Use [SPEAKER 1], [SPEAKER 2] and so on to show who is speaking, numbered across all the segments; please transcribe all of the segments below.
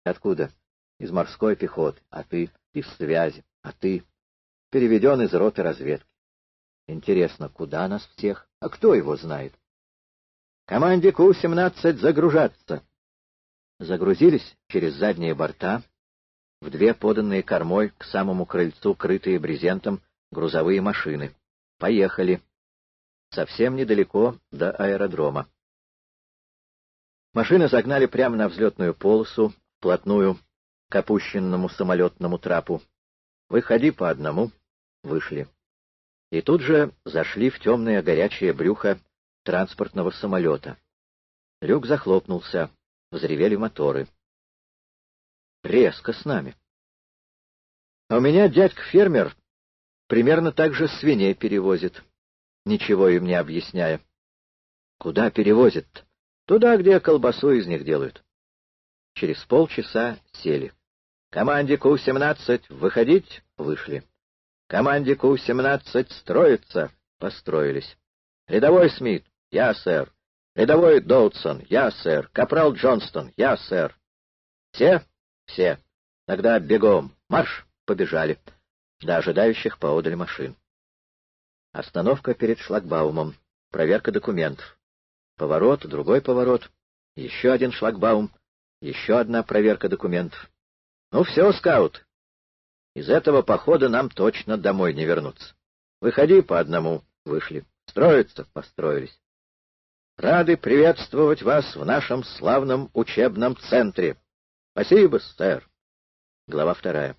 [SPEAKER 1] Откуда? Из морской пехоты. А ты? Из связи. А ты? Переведен из роты разведки. Интересно, куда нас всех? А кто его знает? Команде Ку-17 загружаться. Загрузились через задние борта в две поданные кормой к самому крыльцу, крытые брезентом, грузовые машины. Поехали. Совсем недалеко до аэродрома. Машины загнали прямо на взлетную полосу, вплотную к опущенному самолетному трапу. Выходи по одному. Вышли. И тут же зашли в темное горячее брюхо транспортного самолета. Люк захлопнулся, взревели моторы. Резко с нами. А у меня дядька-фермер примерно так же свиней перевозит, ничего им не объясняя. Куда перевозит-то? Туда, где колбасу из них делают. Через полчаса сели. Команде Ку-17 выходить — вышли. Команде Ку-17 строиться — построились. Рядовой Смит — я, сэр. Рядовой Доутсон — я, сэр. Капрал Джонстон — я, сэр. Все? Все. Тогда бегом. Марш! Побежали. До ожидающих поодаль машин. Остановка перед шлагбаумом. Проверка документов. Поворот, другой поворот. Еще один шлагбаум. Еще одна проверка документов. Ну все, скаут. Из этого похода нам точно домой не вернуться. Выходи по одному. Вышли. Строиться. Построились. Рады приветствовать вас в нашем славном учебном центре. Спасибо, сэр. Глава 2.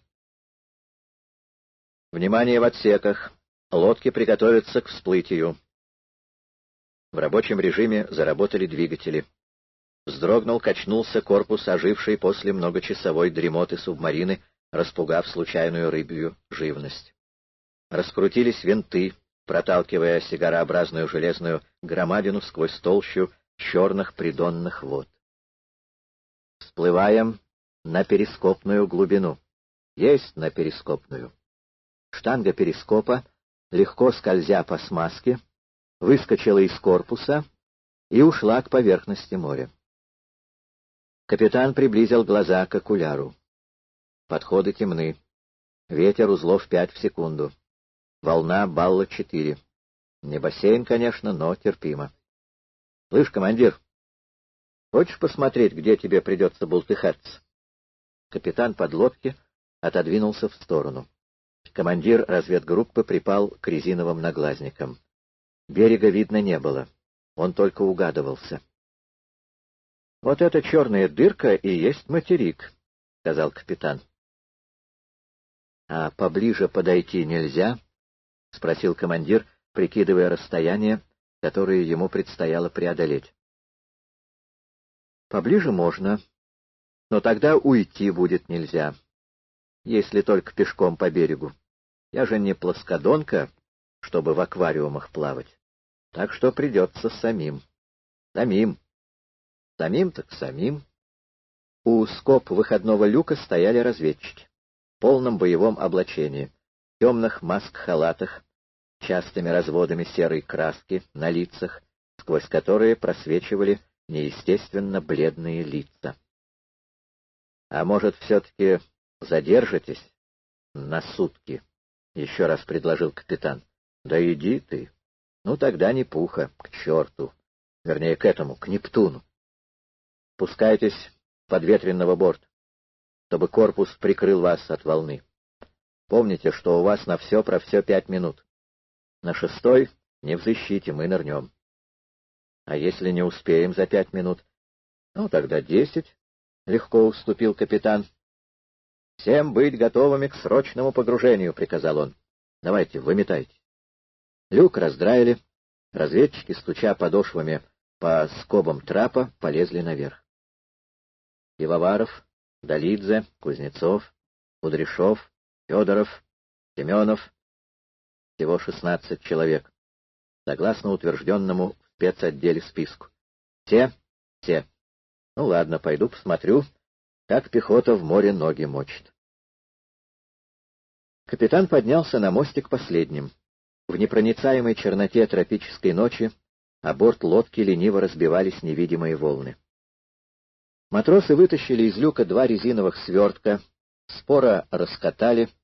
[SPEAKER 1] Внимание в отсеках. Лодки приготовятся к всплытию. В рабочем режиме заработали двигатели. Вздрогнул, качнулся корпус, оживший после многочасовой дремоты субмарины, распугав случайную рыбью живность. Раскрутились винты, проталкивая сигарообразную железную громадину сквозь толщу черных придонных вод. Всплываем на перископную глубину. Есть на перископную. Штанга перископа, легко скользя по смазке, выскочила из корпуса и ушла к поверхности моря. Капитан приблизил глаза к окуляру. Подходы темны. Ветер узлов 5 в секунду. Волна балла 4. Не бассейн, конечно, но терпимо. — Слышь, командир, хочешь посмотреть, где тебе придется бултыхаться? Капитан подлодки отодвинулся в сторону. Командир разведгруппы припал к резиновым наглазникам. Берега видно не было. Он только угадывался. — Вот эта черная дырка и есть материк, — сказал капитан. — А поближе подойти нельзя? — спросил командир, прикидывая расстояние, которое ему предстояло преодолеть. — Поближе можно, но тогда уйти будет нельзя, если только пешком по берегу. Я же не плоскодонка, чтобы в аквариумах плавать, так что придется самим. Самим. Самим так самим. У скоб выходного люка стояли разведчики в полном боевом облачении, в темных маск-халатах, частыми разводами серой краски на лицах, сквозь которые просвечивали неестественно бледные лица. — А может, все-таки задержитесь на сутки? — еще раз предложил капитан. — Да иди ты. Ну, тогда не пуха, к черту. Вернее, к этому, к Нептуну. Спускайтесь с подветренного борта, чтобы корпус прикрыл вас от волны. Помните, что у вас на все про все 5 минут. На 6-й не в защите, мы нырнем. А если не успеем за 5 минут? Ну, тогда 10, — легко уступил капитан. — Всем быть готовыми к срочному погружению, — приказал он. — Давайте, выметайте. Люк раздраили, разведчики, стуча подошвами по скобам трапа, полезли наверх. Пивоваров, Долидзе, Кузнецов, Кудряшов, Федоров, Семенов. Всего 16 человек, согласно утвержденному в спецотделе списку. Все? Все. Ну ладно, пойду посмотрю, как пехота в море ноги мочит. Капитан поднялся на мостик последним. В непроницаемой черноте тропической ночи о борт лодки лениво разбивались невидимые волны. Матросы вытащили из люка 2 резиновых свертка, споро раскатали